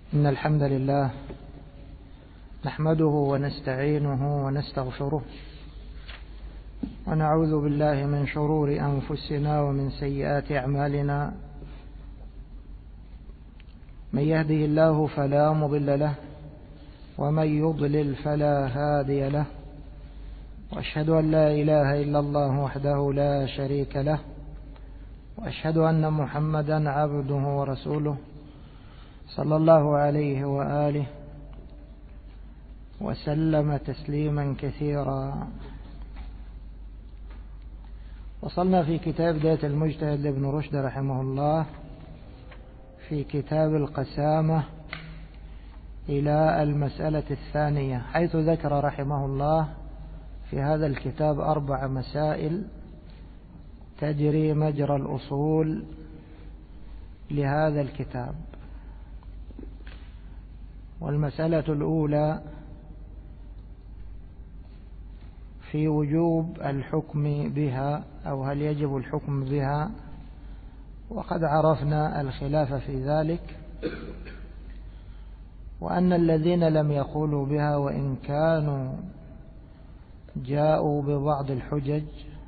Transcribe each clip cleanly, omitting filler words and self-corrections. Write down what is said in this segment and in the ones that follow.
إن الحمد لله نحمده ونستعينه ونستغفره ونعوذ بالله من شرور أنفسنا ومن سيئات أعمالنا. من يهده الله فلا مضل له ومن يضلل فلا هادي له، وأشهد أن لا إله إلا الله وحده لا شريك له، وأشهد أن محمدا عبده ورسوله صلى الله عليه وآله وسلم تسليما كثيرا. وصلنا في كتاب بداية المجتهد لابن رشد رحمه الله في كتاب القسامة إلى المسألة الثانية، حيث ذكر رحمه الله في هذا الكتاب 4 مسائل تجري مجرى الأصول لهذا الكتاب. والمسألة الأولى في وجوب الحكم بها، أو هل يجب الحكم بها، وقد عرفنا الخلاف في ذلك، وأن الذين لم يقولوا بها وإن كانوا جاءوا ببعض الحجج،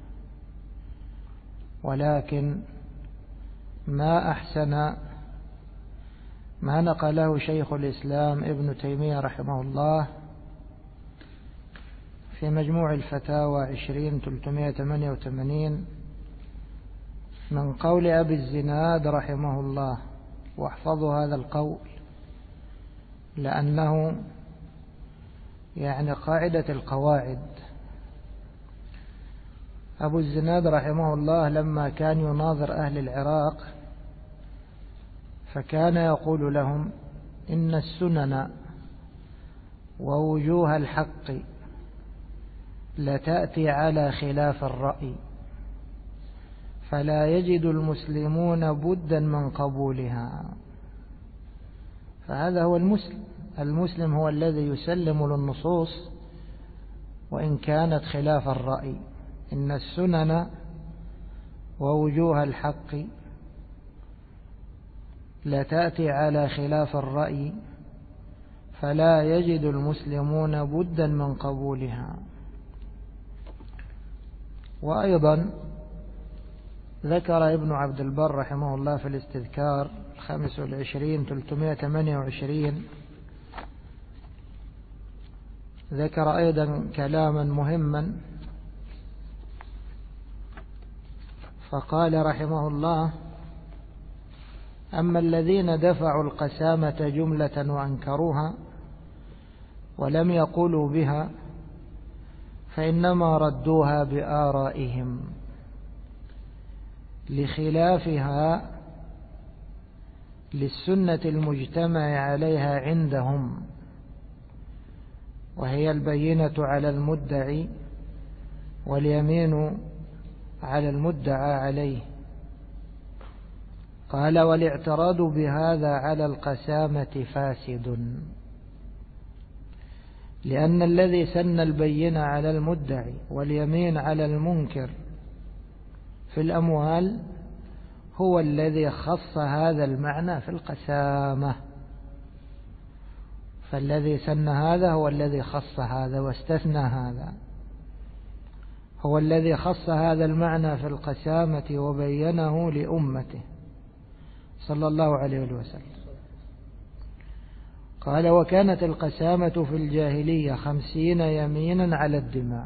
ولكن ما أحسن ما نقله شيخ الإسلام ابن تيمية رحمه الله في مجموع الفتاوى 20-388 من قول أبي الزناد رحمه الله. واحفظوا هذا القول لأنه قاعدة القواعد. أبو الزناد رحمه الله لما كان يناظر أهل العراق فكان يقول لهم إن السنن ووجوه الحق لتأتي على خلاف الرأي، فلا يجد المسلمون بدا من قبولها. فهذا هو المسلم هو الذي يسلم للنصوص وإن كانت خلاف الرأي. إن السنن ووجوه الحق لا تأتي على خلاف الرأي، فلا يجد المسلمون بدا من قبولها. وأيضا ذكر ابن عبد البر رحمه الله في الاستذكار 25-328 ذكر أيضا كلاما مهما، فقال رحمه الله: أما الذين دفعوا القسامة جملة وأنكروها ولم يقولوا بها فإنما ردوها بآرائهم لخلافها للسنة المجتمع عليها عندهم، وهي البينة على المدعي واليمين على المدعى عليه. قال: والاعتراض بهذا على القسامة فاسد، لأن الذي سن البينة على المدعي واليمين على المنكر في الأموال هو الذي خص هذا المعنى في القسامة. فالذي سن هذا هو الذي خص هذا واستثنى هذا، هو الذي خص هذا المعنى في القسامة وبينه لأمته صلى الله عليه وسلم. قال: وكانت القسامة في الجاهلية 50 يمينا على الدماء.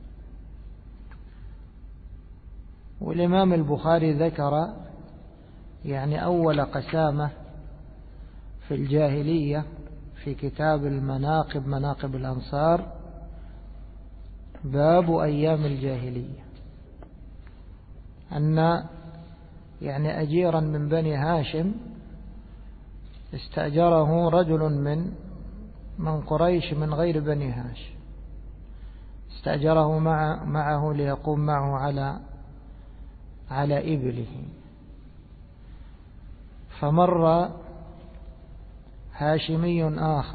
والإمام البخاري ذكر أول قسامة في الجاهلية في كتاب المناقب، مناقب الأنصار، باب أيام الجاهلية، أن أجيرا من بني هاشم استأجره رجل من قريش من غير بني هاشم، استأجره معه ليقوم معه على إبله. فمر هاشمي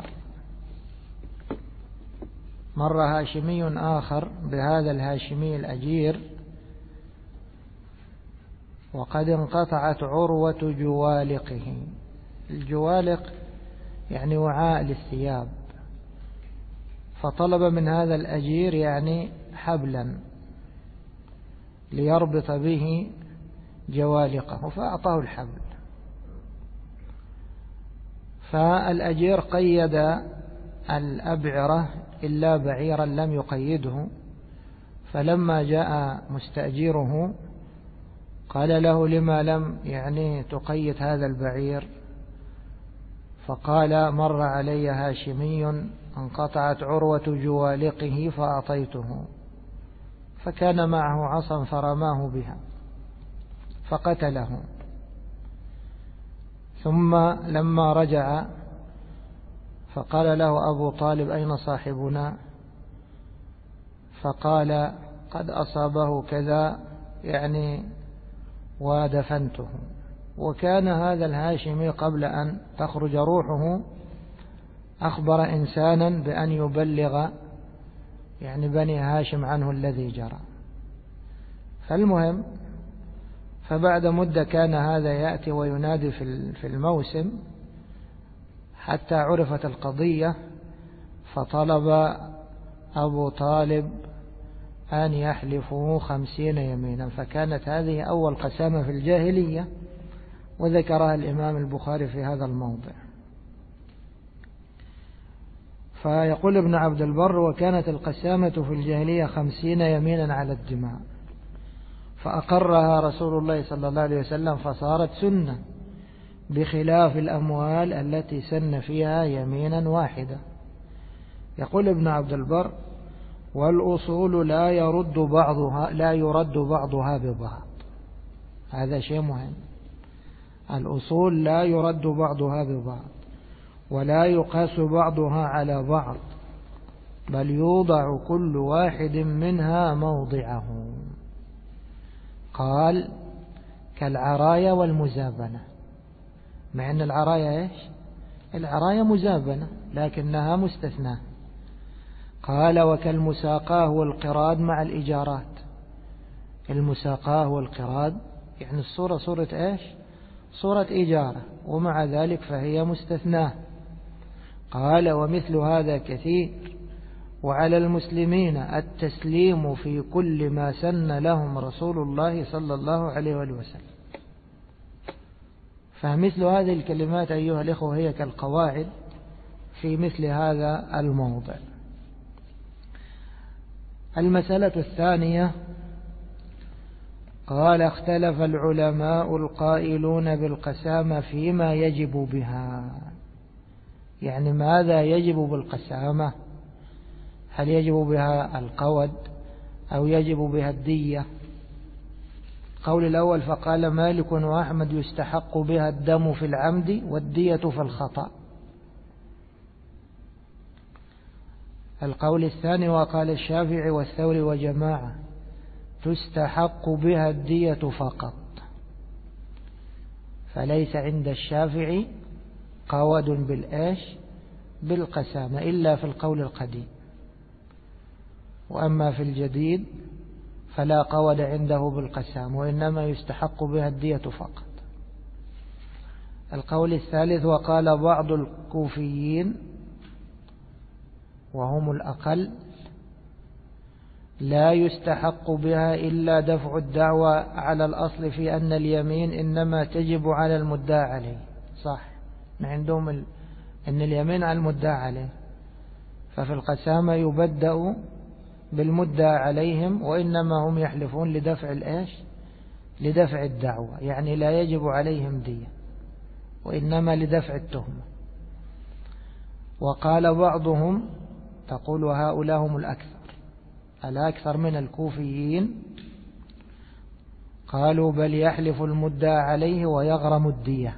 آخر بهذا الهاشمي الأجير، وقد انقطعت عروة جوالقه. الجوالق يعني وعاء للثياب، فطلب من هذا الأجير يعني حبلا ليربط به جوالقه، فأعطاه الحبل. فالأجير قيد الأبعرة إلا بعيرا لم يقيده، فلما جاء مستأجره قال له: لما لم يعني تقيد هذا البعير؟ فقال: مر علي هاشمي انقطعت عروة جوالقه فأعطيته، فكان معه عصا فرماه بها فقتله. ثم لما رجع فقال له أبو طالب: أين صاحبنا؟ فقال: قد أصابه كذا يعني ودفنته. وكان هذا الهاشمي قبل أن تخرج روحه أخبر إنسانا بأن يبلغ يعني بني هاشم عنه الذي جرى. فالمهم، فبعد مدة كان هذا يأتي وينادي في الموسم حتى عرفت القضية، فطلب أبو طالب أن يحلفوا 50 يمينا، فكانت هذه أول قسامة في الجاهلية، وذكرها الإمام البخاري في هذا الموضع. فيقول ابن عبد البر: وكانت القسامة في الجاهلية 50 يمينا على الدماء، فأقرها رسول الله صلى الله عليه وسلم فصارت سنة، بخلاف الأموال التي سن فيها يمينا واحدة. يقول ابن عبد البر: والأصول لا يرد بعضها ببعض. هذا شيء مهم، الأصول لا يرد بعضها ببعض، ولا يقاس بعضها على بعض، بل يوضع كل واحد منها موضعه. قال: كالعرايا والمزابنة، مع أن العرايا إيش؟ العرايا مزابنة لكنها مستثناة. قال: وكالمساقاه والقراد مع الإجارات. المساقاه والقراد يعني الصورة صورة إيش؟ صورة إجارة، ومع ذلك فهي مستثناة. قال: ومثل هذا كثير، وعلى المسلمين التسليم في كل ما سن لهم رسول الله صلى الله عليه وسلم. فمثل هذه الكلمات أيها الإخوة هي كالقواعد في مثل هذا الموضع. المسألة الثانية: قال: اختلف العلماء القائلون بالقسامة فيما يجب بها. يعني ماذا يجب بالقسامة؟ هل يجب بها القود أو يجب بها الدية؟ القول الأول: فقال مالك وأحمد يستحق بها الدم في العمد والدية في الخطأ. القول الثاني: وقال الشافعي والثوري وجماعة تستحق بها الدية فقط، فليس عند الشافعي قود بالآش بالقسامة إلا في القول القديم، وأما في الجديد فلا قود عنده بالقسامة، وإنما يستحق بها الدية فقط. القول الثالث: وقال بعض الكوفيين وهم الأقل لا يستحق بها إلا دفع الدعوى، على الأصل في أن اليمين إنما تجب على المدعى عليه. صح، عندهم أن اليمين على المدعى عليه، ففي القسامة يبدأ بالمدعى عليهم، وإنما هم يحلفون لدفع الإيش؟ لدفع الدعوى، يعني لا يجب عليهم دية، وإنما لدفع التهمة. وقال بعضهم، تقول هؤلاء هم الأكثر من الكوفيين، قالوا بل يحلف المدعى عليه ويغرم الدية،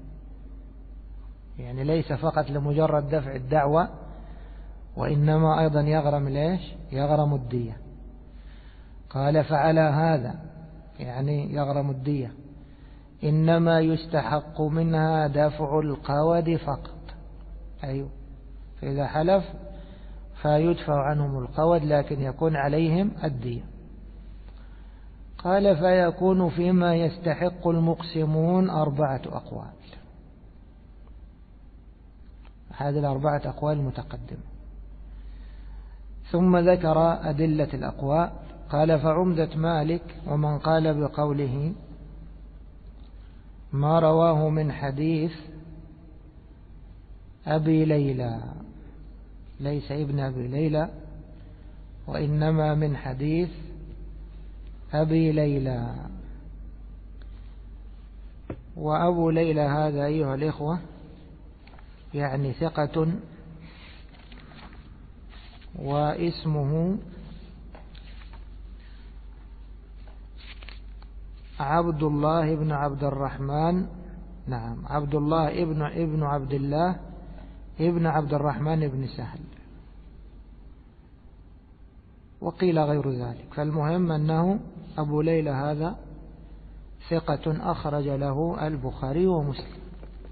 يعني ليس فقط لمجرد دفع الدعوة، وإنما أيضا يغرم ليش؟ يغرم الدية. قال: فعلى هذا يعني يغرم الدية إنما يستحق منها دفع القود فقط. أيوه، فإذا حلف فيدفع عنهم القود لكن يكون عليهم الدية. قال: فيكون فيما يستحق المقسمون 4 أقوال. هذه الأربعة أقوال متقدمة. ثم ذكر أدلة الأقوال. قال فعمدة مالك ومن قال بقوله ما رواه من حديث أبي ليلى، ليس ابن أبي ليلى وإنما من حديث أبي ليلى. وأبو ليلى هذا أيها الإخوة يعني ثقة، واسمه عبد الله بن عبد الرحمن، نعم عبد الله ابن عبد الله ابن عبد الرحمن بن سهل، وقيل غير ذلك. فالمهم أنه أبو ليلى هذا ثقة أخرج له البخاري ومسلم.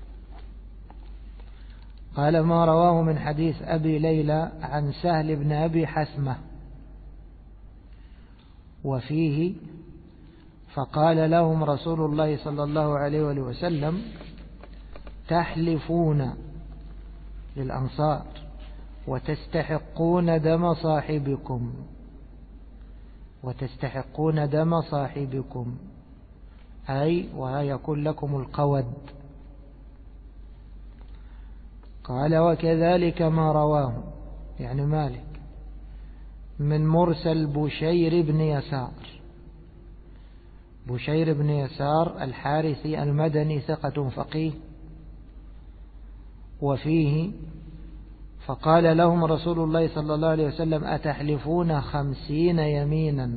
قال ما رواه من حديث أبي ليلى عن سهل بن أبي حثمة، وفيه فقال لهم رسول الله صلى الله عليه وسلم تحلفون للأنصار وتستحقون دم صاحبكم، وتستحقون دم صاحبكم أي ويكون لكم القود. قال وكذلك ما رواه يعني مالك من مرسل بشير بن يسار. بشير بن يسار الحارثي المدني ثقة فقيه. وفيه فقال لهم رسول الله صلى الله عليه وسلم أتحلفون 50 يمينا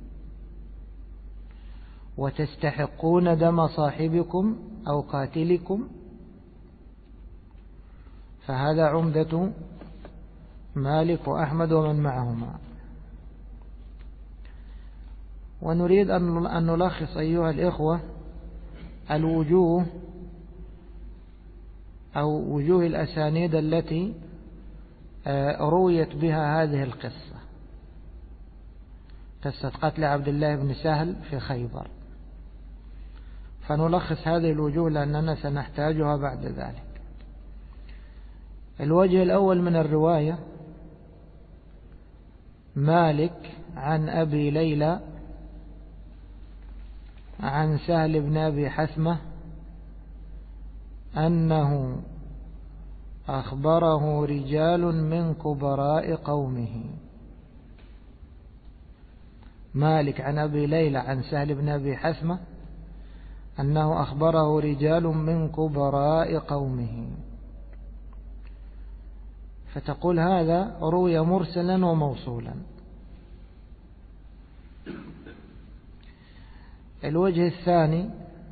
وتستحقون دم صاحبكم أو قاتلكم. فهذا عمدة مالك وأحمد ومن معهما. ونريد أن نلخص أيها الإخوة الوجوه أو وجوه الأسانيد التي رويت بها هذه القصة، قصة قتل عبد الله بن سهل في خيبر. فنلخص هذه الوجوه لأننا سنحتاجها بعد ذلك. الوجه الأول من الرواية مالك عن أبي ليلى عن سهل بن أبي حثمة أنه أخبره رجال من كبراء قومه. مالك عن أبي ليلى عن سهل بن أبي حثمة أنه أخبره رجال من كبراء قومه. فتقول هذا روي مرسلا وموصولا. الوجه الثاني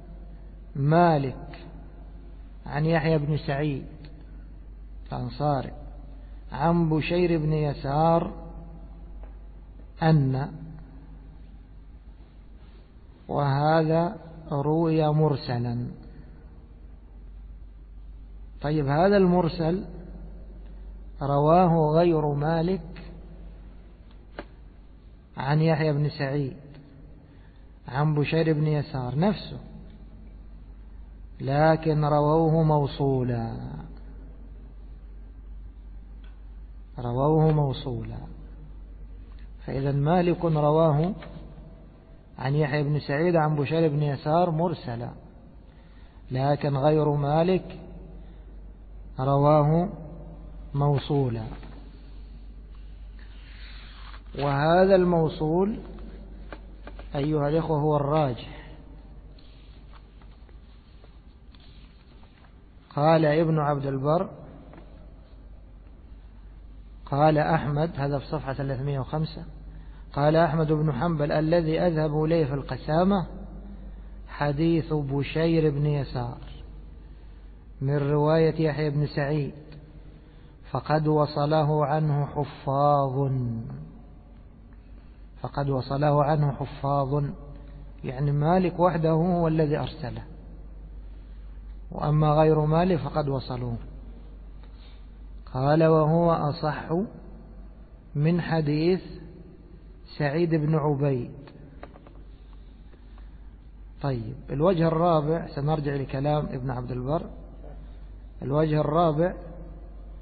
مالك عن يحيى بن سعيد الأنصاري عن بشير بن يسار أن، وهذا روي مرسلا. طيب هذا المرسل رواه غير مالك عن يحيى بن سعيد عن بشير بن يسار نفسه، لكن رووه موصولا، رووه موصولا. فإذا مالك رواه عن يحيى بن سعيد عن بشير بن يسار مرسلا، لكن غير مالك رواه موصولا. وهذا الموصول أيها الإخوة هو الراجح. قال ابن عبد البر قال أحمد، هذا في صفحة 305، قال أحمد بن حنبل الذي أذهب إليه في القسامة حديث بشير بن يسار من رواية يحيى بن سعيد، فقد وصله عنه حفاظ، فقد وصله عنه حفاظ، يعني مالك وحده هو الذي أرسله، وأما غير مالك فقد وصلوه. قال وهو أصح من حديث سعيد بن عبيد. طيب الوجه الرابع، سنرجع لكلام ابن عبد البر. الوجه الرابع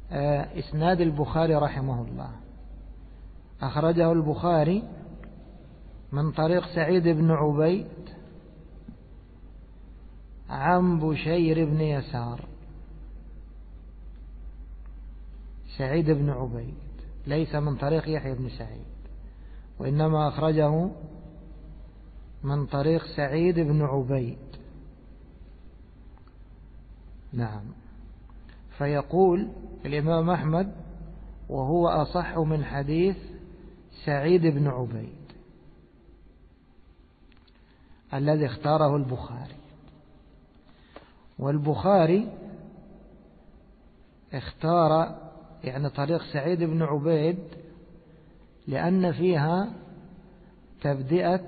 إسناد البخاري رحمه الله. أخرجه البخاري من طريق سعيد بن عبيد عن بشير بن يسار. سعيد بن عبيد ليس من طريق يحيى بن سعيد، وإنما أخرجه من طريق سعيد بن عبيد. نعم. فيقول الإمام أحمد: وهو أصح من حديث سعيد بن عبيد الذي اختاره البخاري. والبخاري اختار يعني طريق سعيد بن عبيد لأن فيها تبدئة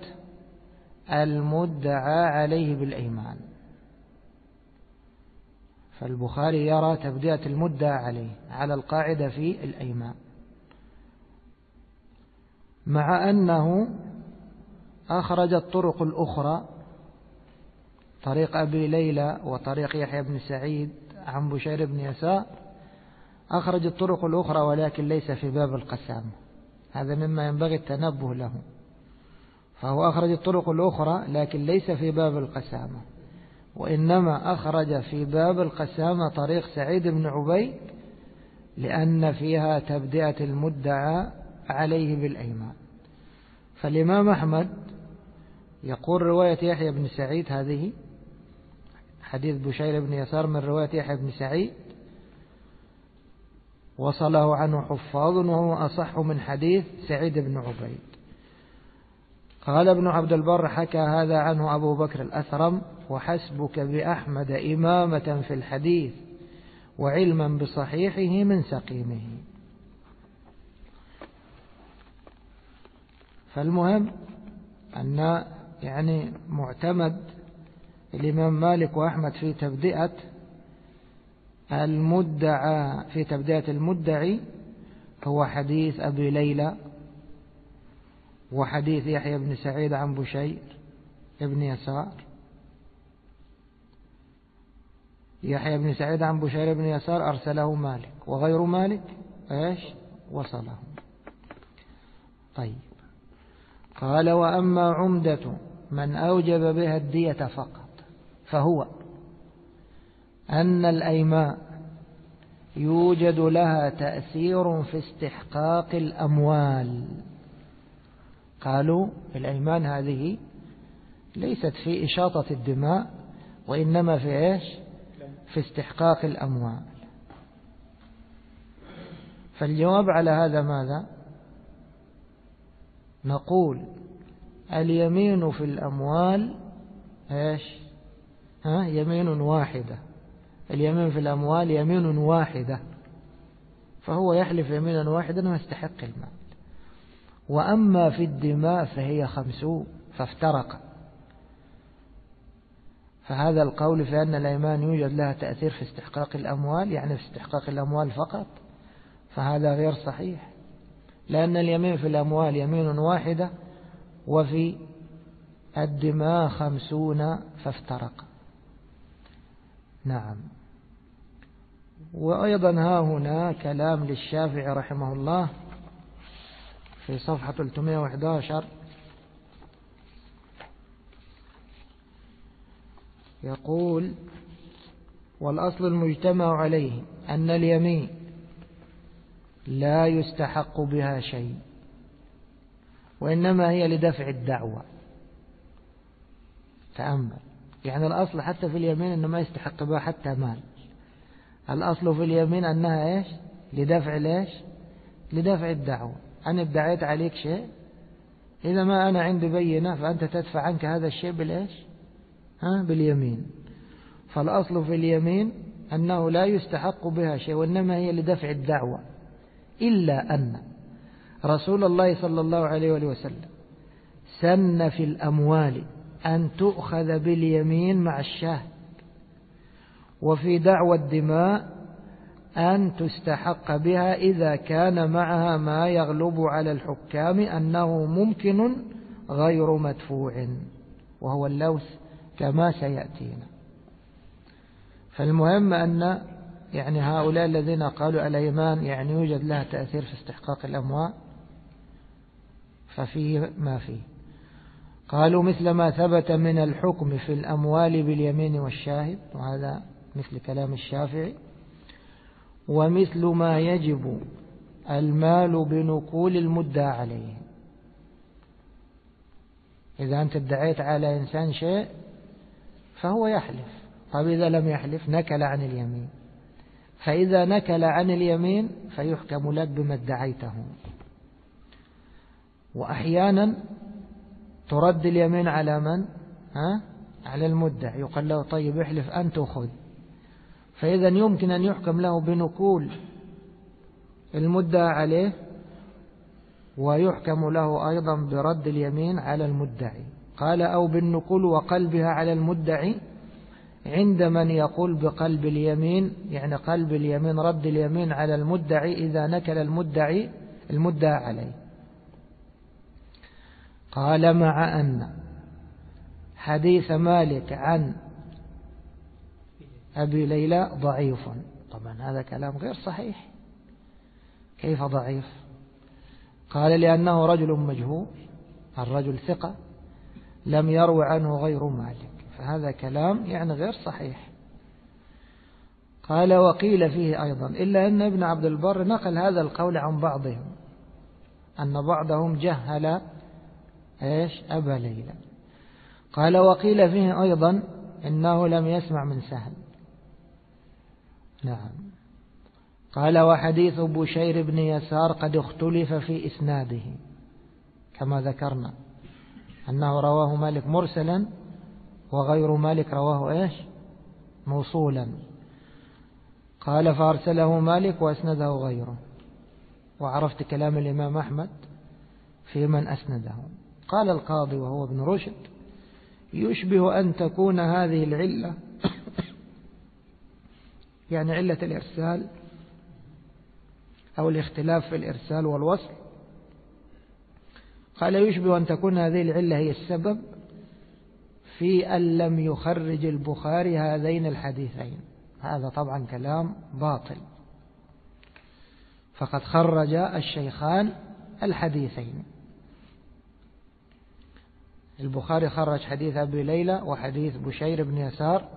المدعى عليه بالأيمان، فالبخاري يرى تبدئة المدعى عليه على القاعدة في الأيمان، مع أنه أخرج الطرق الأخرى، طريق أبي ليلى وطريق يحيى بن سعيد عن بشير بن يسار، أخرج الطرق الأخرى ولكن ليس في باب القسامة. هذا مما ينبغي التنبه له. فهو أخرج الطرق الأخرى لكن ليس في باب القسامة، وإنما أخرج في باب القسامة طريق سعيد بن عبيد لأن فيها تبدئة المدعى عليه بالأيمان. فالإمام أحمد يقول رواية يحيى بن سعيد هذه حديث بشير بن يسار من رواية يحيى بن سعيد وصله عنه حفاظ وهو أصح من حديث سعيد بن عبيد. قال ابن عبد البر: حكى هذا عنه أبو بكر الأثرم: وحسبك بأحمد إمامة في الحديث وعلما بصحيحه من سقيمه. فالمهم أن يعني معتمد الإمام مالك وأحمد في تبدئة المدعى، في تبدئة المدعي، هو حديث أبي ليلى وحديث يحيى بن سعيد عن بشير بن يسار. يحيى بن سعيد عن بشير بن يسار أرسله مالك، وغير مالك وصله. طيب. قال: وأما عمدة من أوجب بها الدية فقط فهو أن الأيمان يوجد لها تأثير في استحقاق الأموال. قالوا الأيمان هذه ليست في إشاطة الدماء، وإنما في في استحقاق الأموال. فالجواب على هذا ماذا؟ نقول اليمين في الأموال يمين واحدة. اليمين في الأموال يمين واحدة، فهو يحلف يمينا واحدا ويستحق المال. وأما في الدماء فهي 50 فافترق. فهذا القول في أن الأيمان يوجد لها تأثير في استحقاق الأموال، يعني في استحقاق الأموال فقط، فهذا غير صحيح، لأن اليمين في الأموال يمين واحدة وفي الدماء 50 فافترق. نعم. وأيضا ها هنا كلام للشافعي رحمه الله في صفحة 311 يقول: والأصل المجتمع عليه أن اليمين لا يستحق بها شيء، وإنما هي لدفع الدعوة. تأمل، يعني الأصل حتى في اليمين أنه ما يستحق بها حتى مال. الأصل في اليمين أنها لدفع لدفع الدعوة. أنا ادعيت عليك شيء، إذا ما أنا عندي بينة فأنت تدفع عنك هذا الشيء باليمين. فالأصل في اليمين أنه لا يستحق بها شيء، وإنما هي لدفع الدعوة. إلا أن رسول الله صلى الله عليه وسلم سن في الأموال أن تؤخذ باليمين مع الشاهد، وفي دعوى الدماء أن تستحق بها إذا كان معها ما يغلب على الحكام أنه ممكن غير مدفوع، وهو اللوث كما سيأتينا. فالمهم أن يعني هؤلاء الذين قالوا الأيمان يعني يوجد لها تأثير في استحقاق الأموال، ففيه ما فيه. قالوا مثل ما ثبت من الحكم في الأموال باليمين والشاهد، وهذا مثل كلام الشافعي. ومثل ما يجب المال بنقول المدعى عليه. إذا أنت ادعيت على إنسان شيء فهو يحلف، طب إذا لم يحلف نكل عن اليمين، فإذا نكل عن اليمين فيحكم لك بما ادعيته. وأحيانا ترد اليمين على من؟ على المدعي، يقال له طيب احلف أنت وخذ، فإذا يمكن أن يحكم له بنقول المدعى عليه، ويحكم له أيضا برد اليمين على المدعي. قال أو بالنقول وقلبها على المدعي عند من يقول بقلب اليمين، يعني قلب اليمين رد اليمين على المدعي إذا نكل المدعى عليه. قال مع أن حديث مالك عن أبي ليلى ضعيف. طبعا هذا كلام غير صحيح. كيف ضعيف؟ قال لأنه رجل مجهول، الرجل ثقة لم يروي عنه غير مالك، فهذا كلام يعني غير صحيح. قال وقيل فيه أيضا، إلا أن ابن عبد البر نقل هذا القول عن بعضهم، أن بعضهم جهل أبا ليلى. قال وقيل فيه أيضا إنه لم يسمع من سهل. نعم. قال وحديث بشير بن يسار قد اختلف في إسناده، كما ذكرنا أنه رواه مالك مرسلا وغير مالك رواه موصولا. قال فأرسله مالك وأسنده غيره. وعرفت كلام الإمام أحمد في من أسنده. قال القاضي وهو ابن رشد يشبه أن تكون هذه العلة يعني علة الإرسال أو الاختلاف في الإرسال والوصل، قال يشبه أن تكون هذه العلة هي السبب في أن لم يخرج البخاري هذين الحديثين. هذا طبعا كلام باطل، فقد خرج الشيخان الحديثين. البخاري خرج حديث أبي ليلى وحديث بشير بن يسار،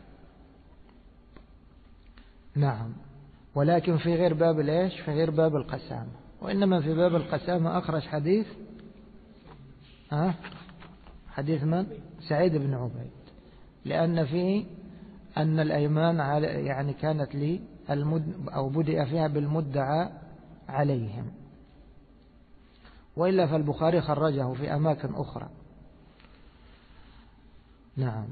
نعم، ولكن في غير باب في غير باب القسامة، وإنما في باب القسامة أخرج حديث من؟ سعيد بن عبيد، لأن فيه أن الأيمان يعني كانت لي أو بدأ فيها بالمدعى عليهم، وإلا فالبخاري خرجه في أماكن أخرى. نعم.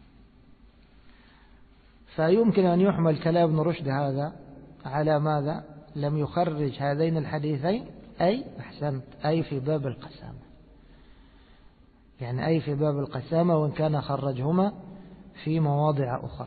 فيمكن أن يحمل كلام ابن رشد هذا على ماذا؟ لم يخرج هذين الحديثين، أي في باب القسامة، يعني أي في باب القسامة، وإن كان خرجهما في مواضع أخرى.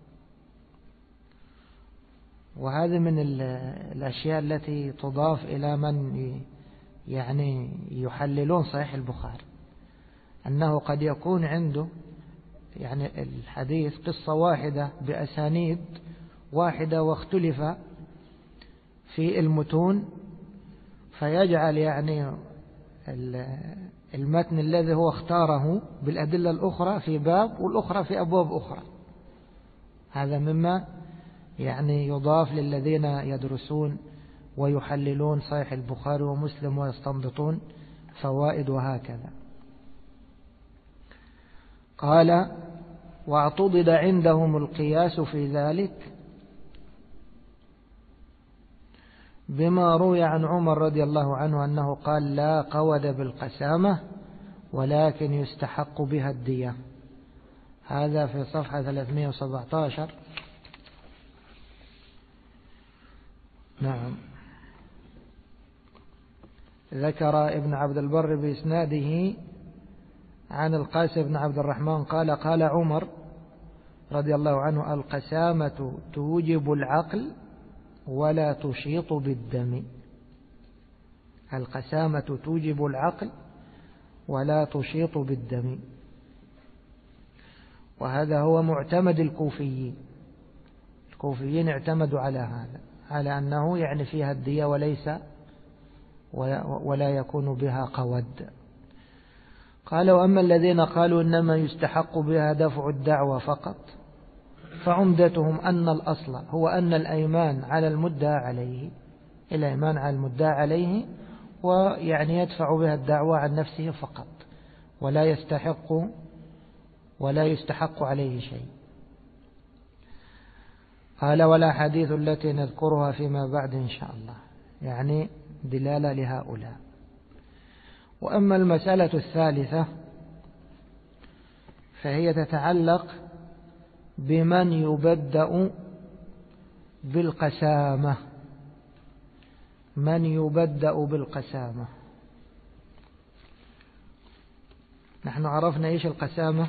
وهذا من الأشياء التي تضاف إلى من يعني يحللون صحيح البخاري، أنه قد يكون عنده يعني الحديث قصة واحدة بأسانيد واحدة واختلف في المتون، فيجعل يعني المتن الذي هو اختاره بالأدلة الأخرى في باب والأخرى في أبواب أخرى. هذا مما يعني يضاف للذين يدرسون ويحللون صحيح البخاري ومسلم ويستنبطون فوائد وهكذا. قال واعتضد عندهم القياس في ذلك بما روي عن عمر رضي الله عنه أنه قال لا قود بالقسامة ولكن يستحق بها الدية. هذا في صفحة 317. نعم. ذكر ابن عبد البر بإسناده عن القاسم بن عبد الرحمن قال قال عمر رضي الله عنه القسامة توجب العقل ولا تشيط بالدم. القسامة توجب العقل ولا تشيط بالدم، وهذا هو معتمد الكوفيين. الكوفيين اعتمدوا على هذا، على أنه يعني فيها الدية ولا يكون بها قود. قال: وأما الذين قالوا إنما يستحق بها دفع الدعوى فقط، فعمدتهم أن الأصل هو أن الأيمان على المدعى عليه، الأيمان على المدعى عليه، ويعني يدفع بها الدعوى عن نفسه فقط، ولا يستحق عليه شيء. قال: ولا حديث التي نذكرها فيما بعد إن شاء الله، يعني دلالة لهؤلاء. وأما المسألة الثالثة فهي تتعلق بمن يبدأ بالقسامة. من يبدأ بالقسامة، نحن عرفنا إيش القسامة،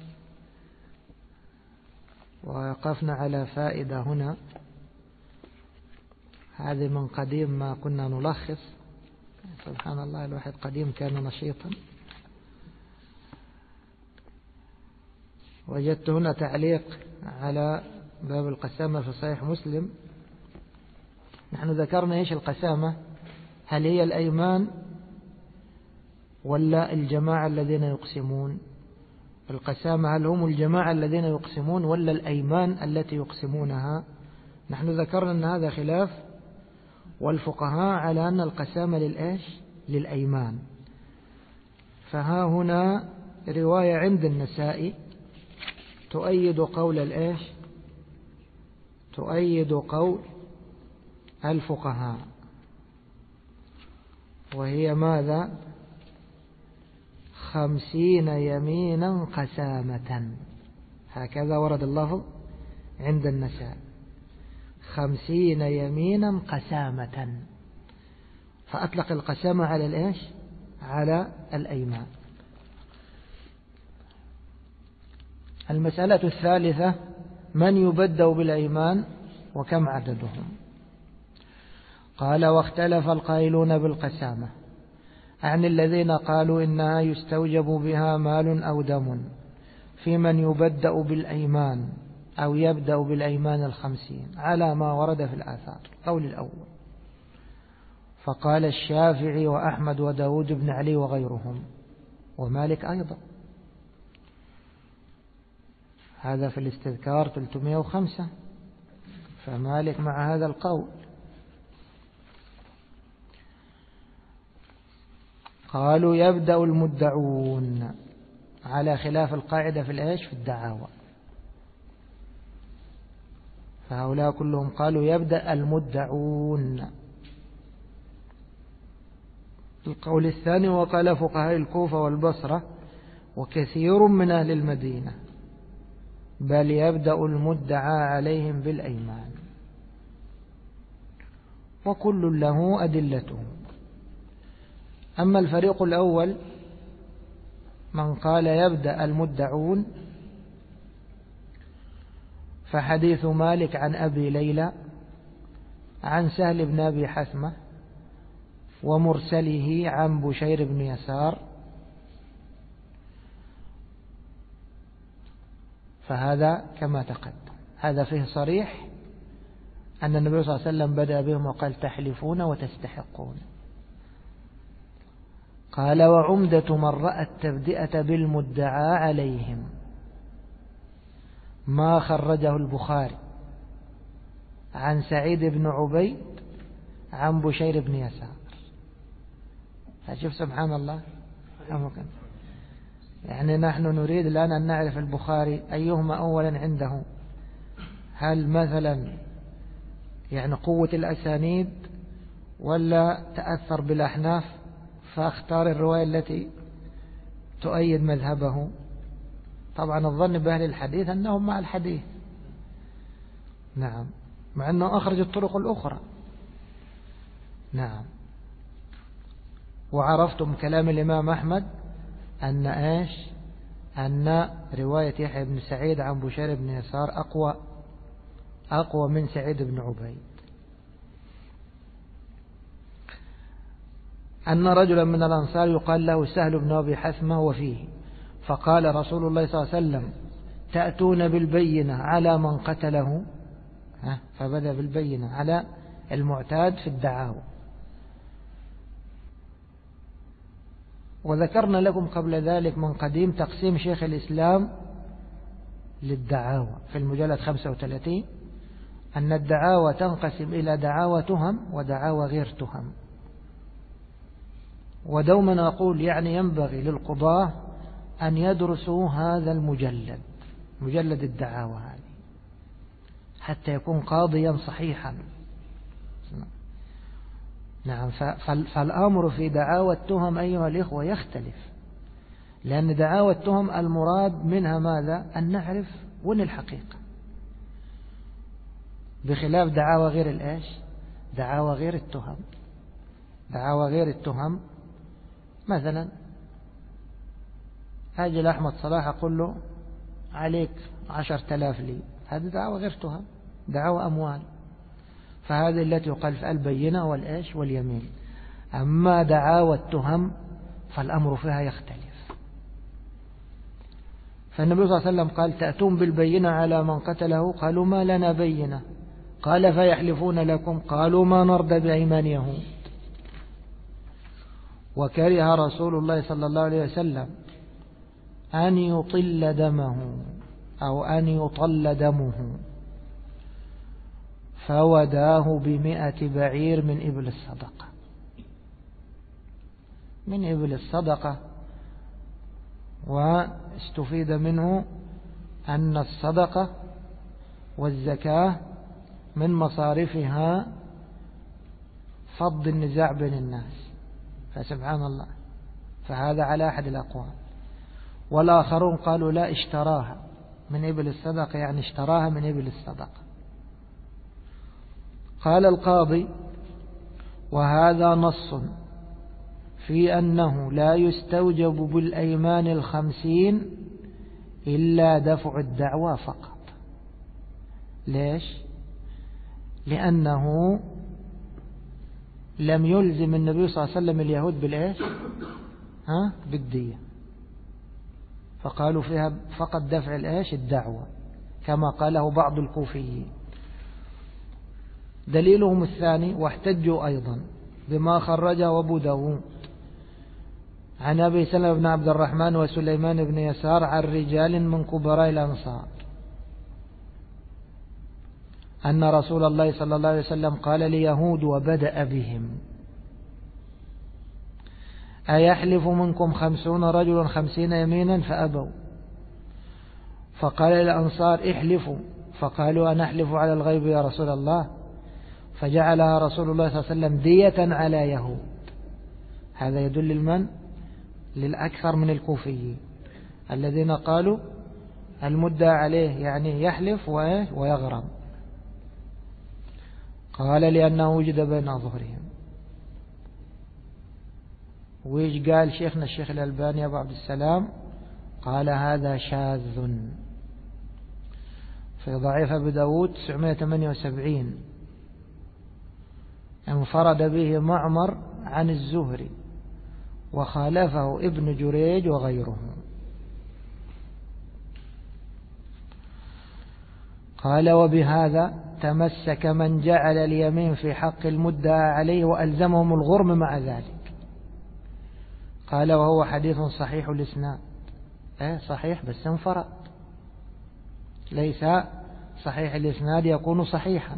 ووقفنا على فائدة هنا، هذه من قديم ما كنا نلخص. سبحان الله، الواحد قديم كان نشيطا. وجدت هنا تعليق على باب القسامة في صحيح مسلم. نحن ذكرنا إيش القسامة، هل هي الأيمان ولا الجماعة الذين يقسمون؟ القسامة هل هم الجماعة الذين يقسمون ولا الأيمان التي يقسمونها؟ نحن ذكرنا أن هذا خلاف، والفقهاء على أن القسامة للأيمان. فها هنا رواية عند النسائي تؤيد قول تؤيد قول الفقهاء، وهي ماذا؟ 50 يمينا قسامة، هكذا ورد اللفظ عند النسائي، 50 يمينا قسامة، فأطلق القسامة على على الأيمان. المسألة الثالثة: من يبدأ بالأيمان وكم عددهم؟ قال: واختلف القائلون بالقسامة عن الذين قالوا إنها يستوجب بها مال أو دم، في من يبدأ بالأيمان أو يبدأ بالأيمان 50 على ما ورد في الآثار. قول الأول. فقال الشافعي وأحمد وداود بن علي وغيرهم، ومالك أيضا، هذا في الاستذكار 305، فمالك مع هذا القول. قالوا: يبدأ المدعون، على خلاف القاعدة في الدعاوى، فهؤلاء كلهم قالوا يبدأ المدعون. القول الثاني: وقال فقهاء الكوفة والبصرة وكثير من أهل المدينة، بل يبدأ المدعى عليهم بالأيمان، وكل له أدلته. أما الفريق الأول من قال يبدأ المدعون، فحديث مالك عن أبي ليلى عن سهل بن أبي حثمة ومرسله عن بشير بن يسار، فهذا كما تقدم، هذا فيه صريح أن النبي صلى الله عليه وسلم بدأ بهم وقال: تحلفون وتستحقون. قال: وعمدة من رأى التبدئة بالمدعى عليهم ما خرجه البخاري عن سعيد بن عبيد عن بشير بن يسار. شوف سبحان الله، يعني نحن نريد الآن أن نعرف البخاري أيهما أولا عنده، هل مثلا يعني قوة الأسانيد ولا تأثر بالأحناف فاختار الرواية التي تؤيد مذهبه؟ طبعا الظن بأهل الحديث أنهم مع الحديث، نعم، مع أنه أخرج الطرق الأخرى، نعم. وعرفتم كلام الإمام أحمد أن رواية يحيى بن سعيد عن بشير بن يسار أقوى من سعيد بن عبيد. أن رجلا من الأنصار يقال له سهل بن أبي حثمة وفيه، فقال رسول الله صلى الله عليه وسلم: تأتون بالبينة على من قتله؟ فبدأ بالبينة على المعتاد في الدعاوى. وذكرنا لكم قبل ذلك من قديم تقسيم شيخ الإسلام للدعاوى في المجلد 35، أن الدعاوى تنقسم إلى دعاوى تهم ودعاوى غير تهم. ودوما أقول يعني ينبغي للقضاة أن يدرسوا هذا مجلد الدعاوى هذه حتى يكون قاضيا صحيحا. نعم. فالأمر في دعاوى التهم أيها الإخوة يختلف، لأن دعاوى التهم المراد منها ماذا؟ أن نعرف وين الحقيقة، بخلاف دعاوى غير الإيش؟ دعاوى غير التهم. دعاوى غير التهم مثلا أجل أحمد صلاح أقول له عليك 10,000 لي، هذه دعاوى غير تهم، دعاوى أموال، فهذه التي يقال في البينة والإيش واليمين. أما دعاوى التهم فالأمر فيها يختلف. فالنبي صلى الله عليه وسلم قال تأتون بالبينة على من قتله، قالوا ما لنا بينة، قال فيحلفون لكم، قالوا ما نرضى بأيمان يهود. وكره رسول الله صلى الله عليه وسلم أن يطل دمه أو أن يطل دمه، فوداه ب100 بعير من إبل الصدقة. من إبل الصدقة. واستفيد منه أن الصدقة والزكاة من مصارفها فض النزاع بين الناس، فسبحان الله، فهذا على أحد الأقوال. والآخرون قالوا لا، اشتراها من إبل الصدقة، يعني اشتراها من إبل الصدقة. قال القاضي وهذا نص في أنه لا يستوجب بالأيمان 50 إلا دفع الدعوى فقط. ليش؟ لأنه لم يلزم النبي صلى الله عليه وسلم اليهود بالإيش؟ بالدية، فقالوا فيها فقط دفع الإيش؟ الدعوة، كما قاله بعض الكوفيين. دليلهم الثاني، واحتجوا أيضا بما خرجه أبو داود عن أبي سلمة بن عبد الرحمن وسليمان بن يسار عن رجال من كبراء الأنصار أن رسول الله صلى الله عليه وسلم قال ليهود وبدأ بهم أيحلف منكم 50 رجلا 50 يمينا فأبوا، فقال الأنصار احلفوا، فقالوا أنحلف على الغيب يا رسول الله، فجعلها رسول الله صلى الله عليه وسلم دية على يهود. هذا يدل لمن؟ للأكثر من الكوفيين الذين قالوا المدعى عليه يعني يحلف ويغرم. قال لأنه وجد بين ظهرهم. ويش قال شيخنا الشيخ الألباني أبو عبد السلام؟ قال هذا شاذ في ضعيف أبي داود 978، انفرد به معمر عن الزهري وخالفه ابن جريج وغيره. قال وبهذا تمسك من جعل اليمين في حق المدعى عليه وألزمهم الغرم مع ذلك. قال وهو حديث صحيح الإسناد. صحيح بس انفرد، ليس صحيح الإسناد يكون صحيحا.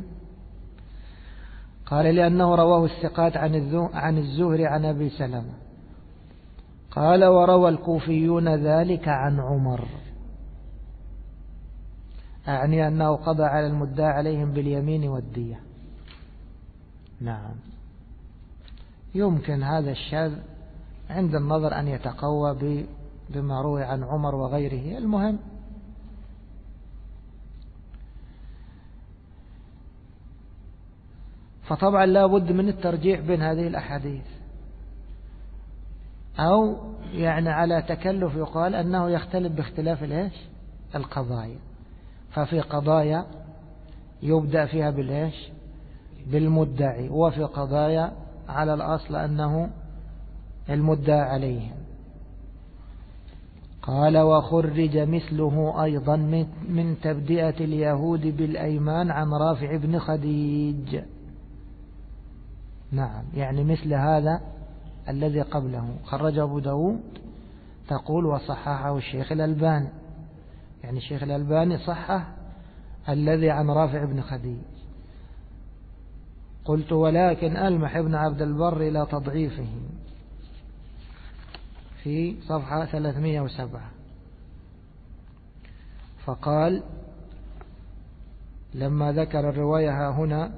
قال لأنه رواه الثقات عن الزهري عن أبي سلمة. قال وروى الكوفيون ذلك عن عمر، أعني أنه قضى على المدعى عليهم باليمين والدية. نعم، يمكن هذا الشاذ عند النظر أن يتقوى بما روي عن عمر وغيره. المهم فطبعا لا بد من الترجيح بين هذه الأحاديث، أو يعني على تكلف يقال أنه يختلف باختلاف الإيش؟ القضايا. ففي قضايا يبدأ فيها بالإيش؟ بالمدعي، وفي قضايا على الأصل أنه المدعى عليهم. قال وخرج مثله أيضا من تبدئة اليهود بالأيمان عن رافع بن خديج. نعم، يعني مثل هذا الذي قبله خرج أبو داود تقول وصححه الشيخ الألباني، يعني الشيخ الألباني صحح الذي عن رافع بن خديج. قلت ولكن ألمح ابن عبد البر إلى تضعيفه في صفحة 307، فقال لما ذكر الرواية هنا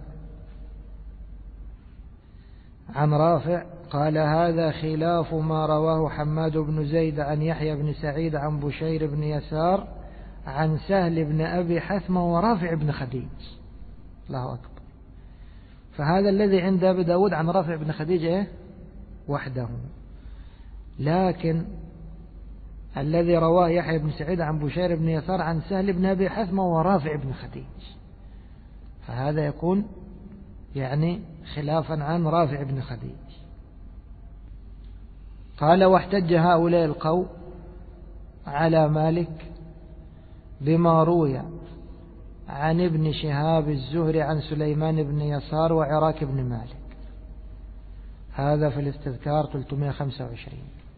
عن رافع قال هذا خلاف ما رواه حماد بن زيد عن يحيى بن سعيد عن بشير بن يسار عن سهل بن أبي حثمة ورافع بن خديج. الله أكبر. فهذا الذي عند أبي داود عن رافع بن خديج وحده، لكن الذي رواه يحيى بن سعيد عن بشير بن يسار عن سهل بن أبي حثمة ورافع بن خديج، فهذا يكون يعني خلافا عن رافع بن خديج. قال واحتج هؤلاء القوم على مالك بما روي عن ابن شهاب الزهري عن سليمان بن يسار وعراك بن مالك. هذا في الاستذكار 325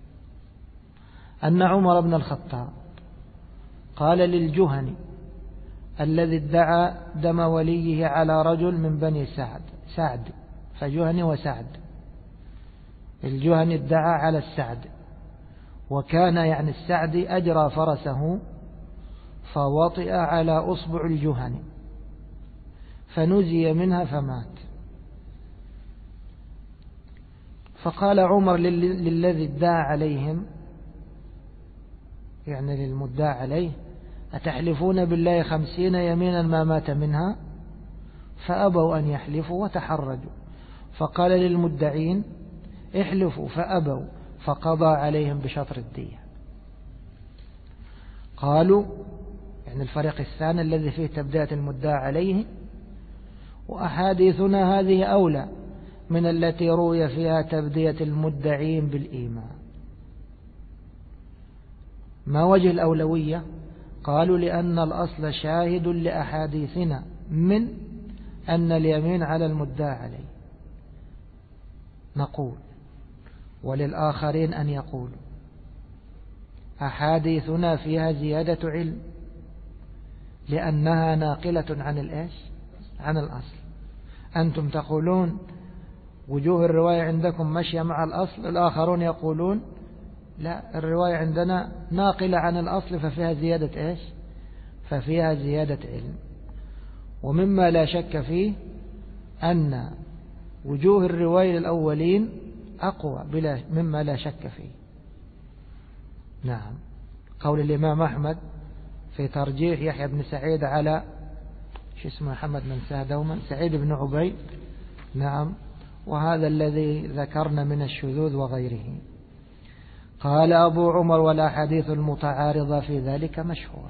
أن عمر بن الخطاب قال للجهني الذي ادعى دم وليه على رجل من بني سعد، فجهني وسعد، الجهني ادعى على السعد، وكان يعني السعد أجرى فرسه فوطئ على أصبع الجهني فنزي منها فمات. فقال عمر للذي ادعى عليهم، يعني للمدعى عليه، أتحلفون بالله 50 يمينا ما مات منها؟ فأبوا أن يحلفوا وتحرجوا، فقال للمدعين احلفوا فأبوا، فقضى عليهم بشطر الدية. قالوا يعني الفريق الثاني الذي فيه تبدئة المدعى عليه، وأحاديثنا هذه أولى من التي روي فيها تبدية المدعين بالإيمان. ما وجه الأولوية؟ قالوا لأن الأصل شاهد لأحاديثنا من أن اليمين على المدعى عليه. نقول وللآخرين أن يقولوا أحاديثنا فيها زيادة علم لأنها ناقلة عن الإيش؟ عن الأصل. أنتم تقولون وجوه الرواية عندكم مشي مع الأصل، الآخرون يقولون لا، الرواية عندنا ناقلة عن الأصل ففيها زيادة إيش؟ ففيها زيادة علم. ومما لا شك فيه أن وجوه الرواية الأولين أقوى مما لا شك فيه. نعم، قول الإمام أحمد في ترجيح يحيى بن سعيد على محمد بن دوما سعيد بن عبيد. نعم، وهذا الذي ذكرنا من الشذوذ وغيره. قال أبو عمر والأحاديث المتعارضة في ذلك مشهورة.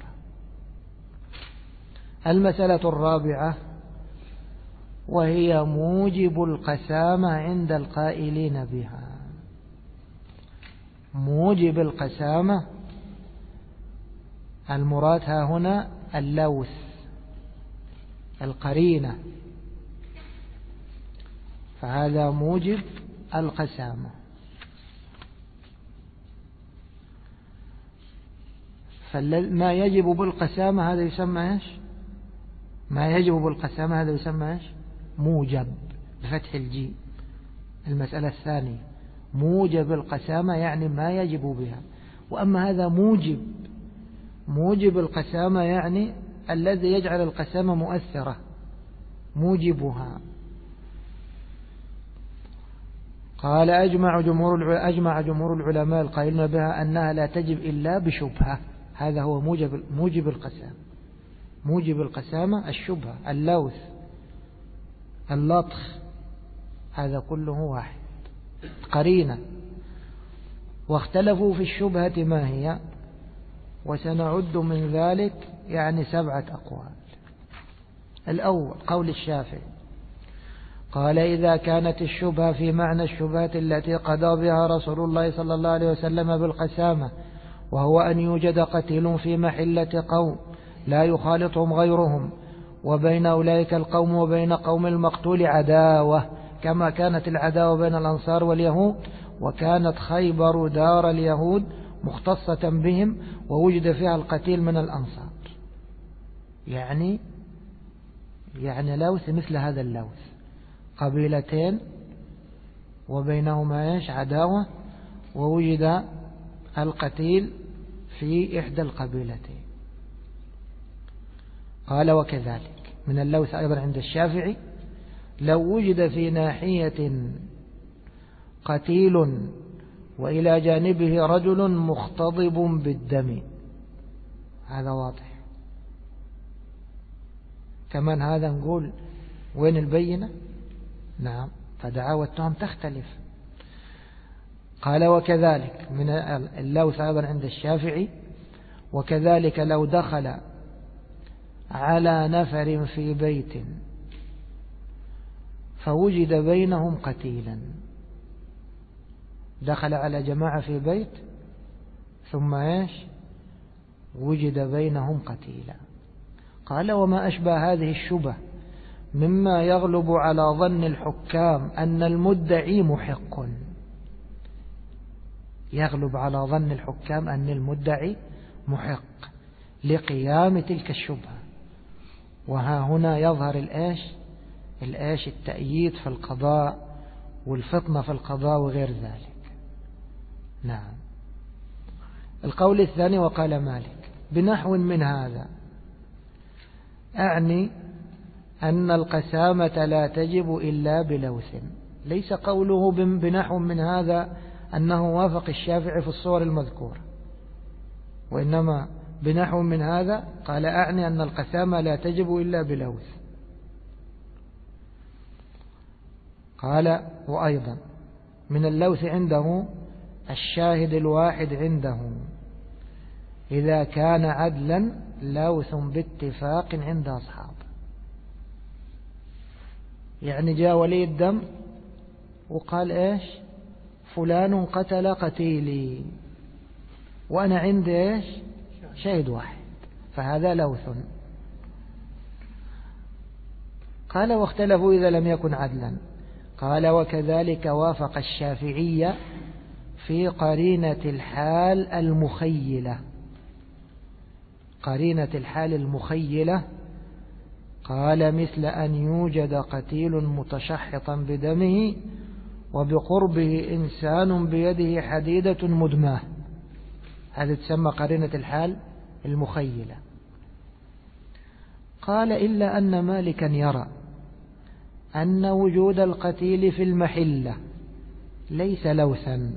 المسألة الرابعة وهي موجب القسامة عند القائلين بها. موجب القسامة المراد ها هنا اللوث، القرينة، فهذا موجب القسامة. فما يجب بالقسامة هذا يسمى ايش؟ ما يجب بالقسامة هذا يسمى ايش؟ موجب بفتح الجيم. المسألة الثانية موجب القسامة يعني ما يجب بها، وأما هذا موجب القسامة يعني الذي يجعل القسامة مؤثرة، موجبها. قال أجمع جمهور العلماء القائلين بها أنها لا تجب إلا بشبهة. هذا هو موجب القسامة. موجب القسامة الشبهة، اللوث، اللطخ، هذا كله واحد، قرينة. واختلفوا في الشبهة ما هي، وسنعد من ذلك يعني 7 أقوال. الأول قول الشافعي قال إذا كانت الشبهة في معنى الشبهات التي قضى بها رسول الله صلى الله عليه وسلم بالقسامة وهو أن يوجد قتيل في محلة قوم لا يخالطهم غيرهم، وبين أولئك القوم وبين قوم المقتول عداوة، كما كانت العداوة بين الأنصار واليهود، وكانت خيبر دار اليهود مختصة بهم ووجد فيها القتيل من الأنصار. يعني لوث مثل هذا اللوث، قبيلتين وبينهما عداوة، ووجد القتيل في إحدى القبيلتين. قال وكذلك من اللوث أيضا عند الشافعي لو وجد في ناحية قتيل وإلى جانبه رجل مختضب بالدم، هذا واضح. كمان هذا نقول وين البينة؟ نعم، فدعاوى التهم تختلف. قال وكذلك من اللوث أيضا عند الشافعي وكذلك لو دخل على نفر في بيت فوجد بينهم قتيلا، دخل على جماعة في بيت ثم وجد بينهم قتيلا. قال وما أشبه هذه الشبه مما يغلب على ظن الحكام أن المدعي محق، يغلب على ظن الحكام أن المدعي محق لقيام تلك الشبهة. وها هنا يظهر التأييد في القضاء والفطنة في القضاء وغير ذلك. نعم. القول الثاني وقال مالك بنحو من هذا، أعني أن القسامة لا تجب إلا بلوث. ليس قوله بنحو من هذا أنه وافق الشافعي في الصور المذكورة، وإنما بنحو من هذا قال أعني أن القسامة لا تجب إلا بلوث. قال وأيضا من اللوث عنده الشاهد الواحد عنده إذا كان عدلا لوث باتفاق عند أصحاب. يعني جاء ولي الدم وقال فلان قتل قتيلي وأنا عندي شاهد واحد، فهذا لوث. قال واختلفوا إذا لم يكن عدلا. قال وكذلك وافق الشافعية في قرينة الحال المخيلة. قرينة الحال المخيلة قال مثل أن يوجد قتيل متشحطا بدمه وبقربه إنسان بيده حديدة مدماه، هذا تسمى قرينة الحال المخيلة. قال إلا أن مالكا يرى أن وجود القتيل في المحلة ليس لوثا،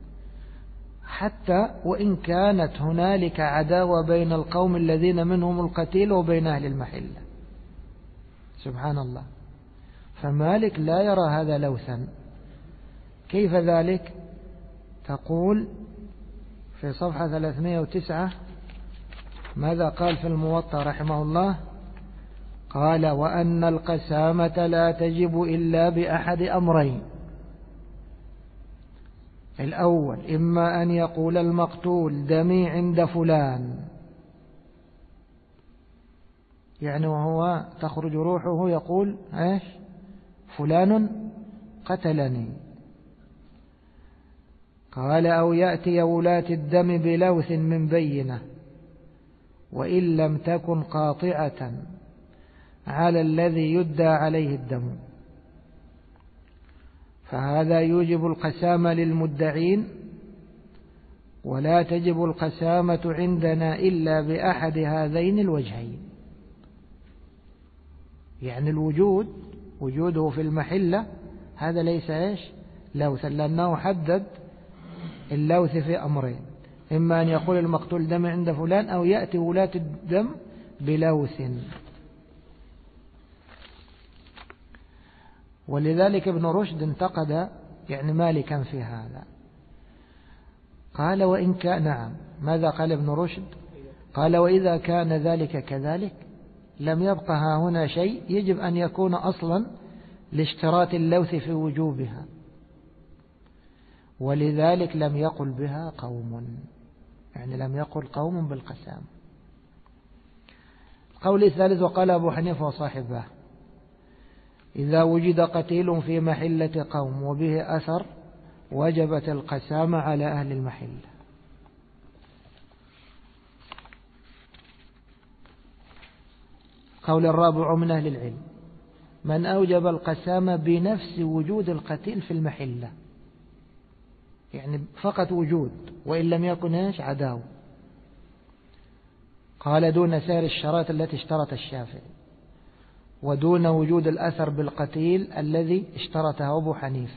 حتى وإن كانت هنالك عداوة بين القوم الذين منهم القتيل وبين أهل المحلة. سبحان الله، فمالك لا يرى هذا لوثا. كيف ذلك؟ تقول في صفحة 309 ماذا قال في الموطأ رحمه الله؟ قال وأن القسامة لا تجب إلا بأحد أمرين. الأول إما أن يقول المقتول دمي عند فلان، يعني وهو تخرج روحه يقول فلان قتلني. قال أو يأتي ولاة الدم بلوث من بينة وإن لم تكن قاطعة على الذي يدعى عليه الدم، فهذا يوجب القسامة للمدعين، ولا تجب القسامة عندنا إلا بأحد هذين الوجهين. يعني وجوده في المحلة هذا ليس لوثا، لأنه حدد اللوث في أمرين: إما أن يقول المقتول دم عند فلان، أو يأتي ولاة الدم بلوث. ولذلك ابن رشد انتقد مالكا في هذا. قال وإن كان نعم، ماذا قال ابن رشد؟ قال وإذا كان ذلك كذلك لم يبقى هنا شيء يجب أن يكون أصلا لاشتراط اللوث في وجوبها، ولذلك لم يقل بها قوم. يعني لم يقل قوم بالقسامة. القول الثالث وقال أبو حنيفة وصاحبه: إذا وجد قتيل في محلة قوم وبه أثر وجبت القسامة على أهل المحلة. قول الرابع من أهل العلم: من أوجب القسامة بنفس وجود القتيل في المحلة، يعني فقط وجود وإن لم يكن إيش عداوة. قال: دون سائر الشرائط التي اشترط الشافعي، ودون وجود الأثر بالقتيل الذي اشترطه أبو حنيفة.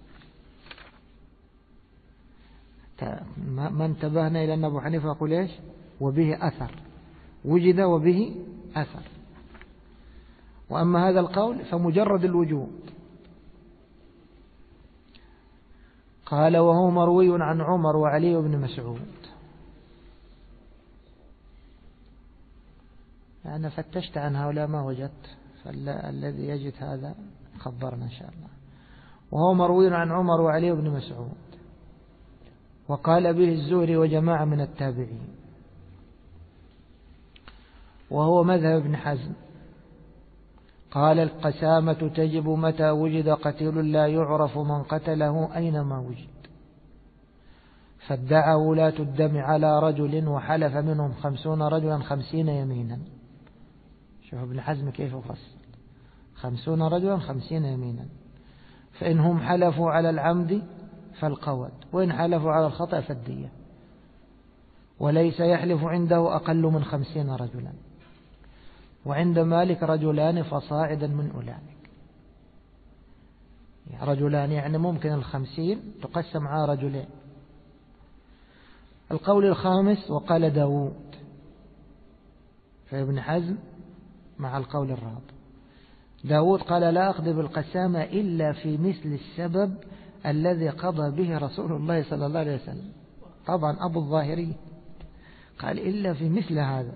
ما انتبهنا إلى أن أبو حنيفة يقول إيش؟ وبه أثر، وجد وبه أثر. وأما هذا القول فمجرد الوجود. قال: وهو مروي عن عمر وعلي بن مسعود. أنا فتشت عن هؤلاء ما وجدت، فالذي يجد هذا خبرنا إن شاء الله. وهو مروي عن عمر وعلي بن مسعود، وقال به الزهري وجماعة من التابعين، وهو مذهب ابن حزم. قال: القسامة تجب متى وجد قتيل لا يعرف من قتله أينما وجد، فادعى ولاة الدم على رجل وحلف منهم 50 رجلا 50 يمينا. شوف ابن حزم كيف فصل: 50 رجلا 50 يمينا، فإنهم حلفوا على العمد فالقود، وإن حلفوا على الخطأ فالدية، وليس يحلف عنده أقل من 50 رجلا، وعند مالك رجلان فصاعدا من أولئك. رجلان يعني ممكن 50 تقسم على رجلين. القول الخامس وقال داود، فابن حزم مع القول الرابع. داود قال: لا أقضي بالقسامة إلا في مثل السبب الذي قضى به رسول الله صلى الله عليه وسلم. طبعا أبو الظاهري قال إلا في مثل هذا،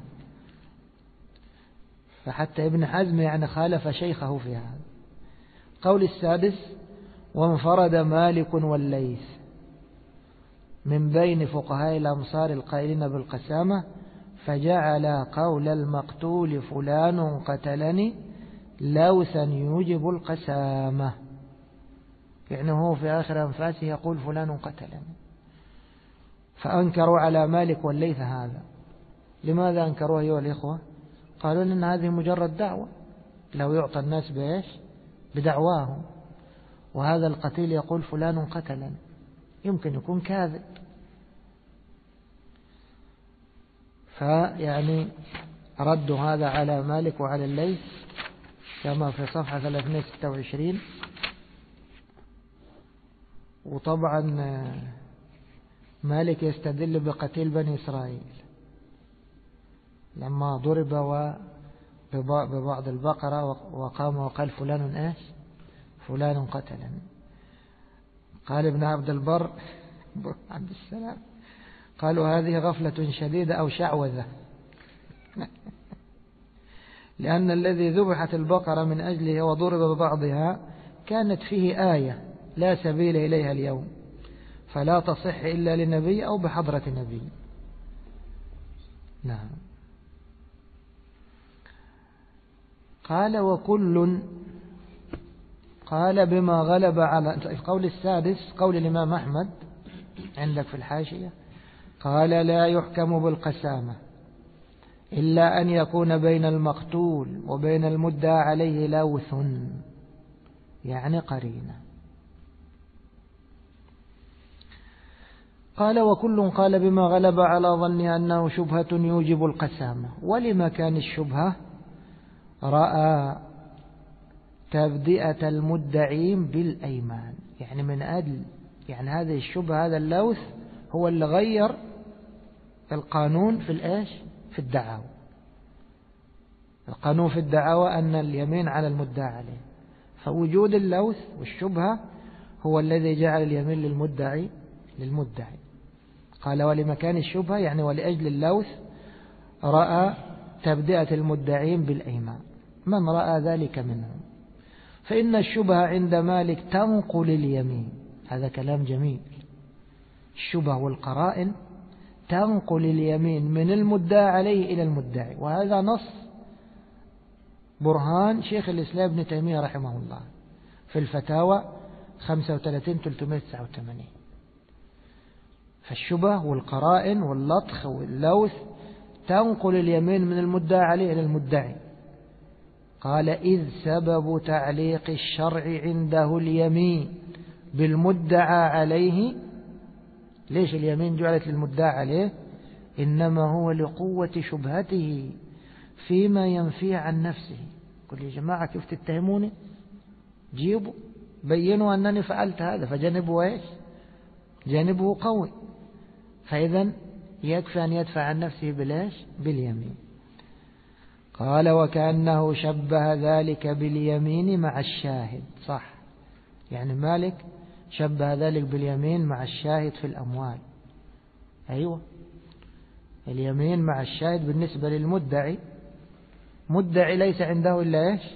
فحتى ابن حزم يعني خالف شيخه في هذا. قول السادس: وانفرد مالك والليث من بين فقهاء الأمصار القائلين بالقسامة، فجعل قول المقتول فلان قتلني لوثا يوجب القسامة، يعني هو في آخر أنفاسه يقول فلان قتلني. فأنكروا على مالك والليث هذا. لماذا أنكروه أيها الإخوة؟ قالوا إن هذه مجرد دعوة، لو يعطى الناس بإيش؟ بدعواهم، وهذا القتيل يقول فلان قتلني، يمكن يكون كاذب. فيعني ردوا هذا على مالك وعلى الليث كما في صفحة 326. وطبعا مالك يستدل بقتيل بني إسرائيل لما ضرب ببعض البقرة وقام وقال فلان إيش؟ فلان قتلني. قال ابن عبد البر عبد السلام: قالوا هذه غفلة شديدة أو شعوذة لأن الذي ذبحت البقرة من أجله وضرب ببعضها كانت فيه آية لا سبيل إليها اليوم، فلا تصح إلا لنبي أو بحضرة نبي. نعم. قال: وكل قال بما غلب على القول السادس قول الإمام أحمد عندك في الحاشية، قال: لا يحكم بالقسامة إلا أن يكون بين المقتول وبين المدعى عليه لوث، يعني قرينة. قال: وكل قال بما غلب على ظني أنه شبهة يوجب القسامة. ولما كان الشبهة؟ رأى تبدئة المدعين بالأيمان، يعني من أجل يعني هذه الشبهة، هذا اللوث هو اللي غير القانون في الإيش؟ في الدعاوى. القانون في الدعاوى أن اليمين على المدعى عليه، فوجود اللوث والشبهة هو الذي جعل اليمين للمدعي. قال: ولمكان الشبهة يعني ولأجل اللوث رأى تبدئة المدعين بالأيمان من رأى ذلك منهم. فإن الشبهة عند مالك تنقل اليمين. هذا كلام جميل. الشبهة والقرائن تنقل اليمين من المدعى عليه إلى المدعي. وهذا نص برهان شيخ الإسلام ابن تيمية رحمه الله في الفتاوى 35-389. فالشبه والقرائن واللطخ واللوث تنقل اليمين من المدعى عليه إلى المدعي. قال إذ سبب تعليق الشرع عنده اليمين بالمدعى عليه. ليش اليمين جعلت للمدعى عليه؟ إنما هو لقوة شبهته فيما ينفي عن نفسه. قل يا جماعة كيف تتهموني؟ جيبوا بينوا أنني فعلت هذا، فجانبه إيش؟ جانبه قوي. فإذا يكفي أن يدفع عن نفسه بالإيش؟ باليمين. قال وكأنه شبه ذلك باليمين مع الشاهد. صح، يعني مالك شبه ذلك باليمين مع الشاهد في الأموال. أيوة، اليمين مع الشاهد بالنسبة للمدعي، مدعي ليس عنده إلا إيش؟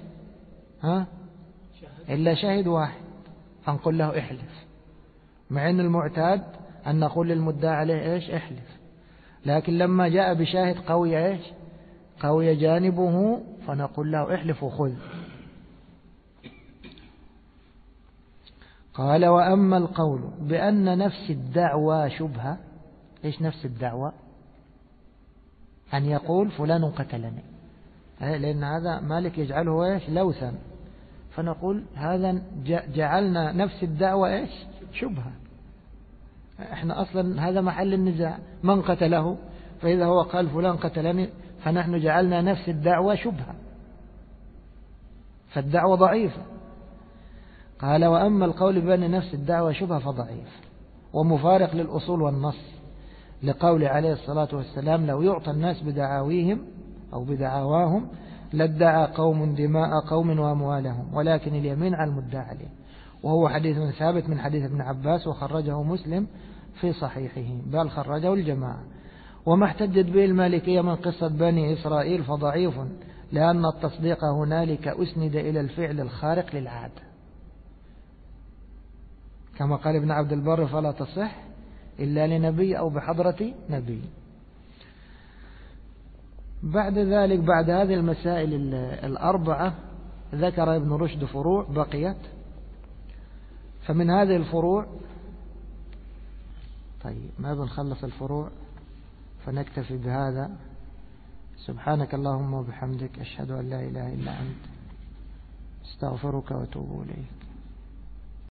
إلا شاهد واحد فنقول له احلف، مع أن المعتاد أن نقول للمدعي عليه إيش؟ احلف. لكن لما جاء بشاهد قوي إيش؟ قوي جانبه، فنقول له احلف وخذ. قال وأما القول بأن نفس الدعوى شبهة. إيش نفس الدعوى؟ أن يقول فلان قتلني، لأن هذا مالك يجعله إيش؟ لوثا. فنقول هذا جعلنا نفس الدعوى إيش؟ شبهة. إحنا أصلا هذا محل النزاع، من قتله؟ فإذا هو قال فلان قتلني فنحن جعلنا نفس الدعوة شبهة، فالدعوة ضعيفة. قال وأما القول بأن نفس الدعوة شبهة فضعيف ومفارق للأصول والنص، لقول عليه الصلاة والسلام لو يعطى الناس بدعاويهم أو بدعاواهم لادعى قوم دماء قوم وأموالهم، ولكن اليمين على المدعى عليه. وهو حديث ثابت من حديث ابن عباس، وخرجه مسلم في صحيحه، بل خرجه الجماعة. وما احتجت به المالكية من قصة بني إسرائيل فضعيف، لأن التصديق هنالك أسند إلى الفعل الخارق للعادة، كما قال ابن عبد البر فلا تصح إلا لنبي أو بحضرة نبي. بعد ذلك بعد هذه المسائل الأربعة ذكر ابن رشد فروع بقيت. فمن هذه الفروع، طيب ما بنخلص الفروع فنكتفي بهذا. سبحانك اللهم وبحمدك أشهد أن لا إله إلا أنت استغفرك وأتوب إليك.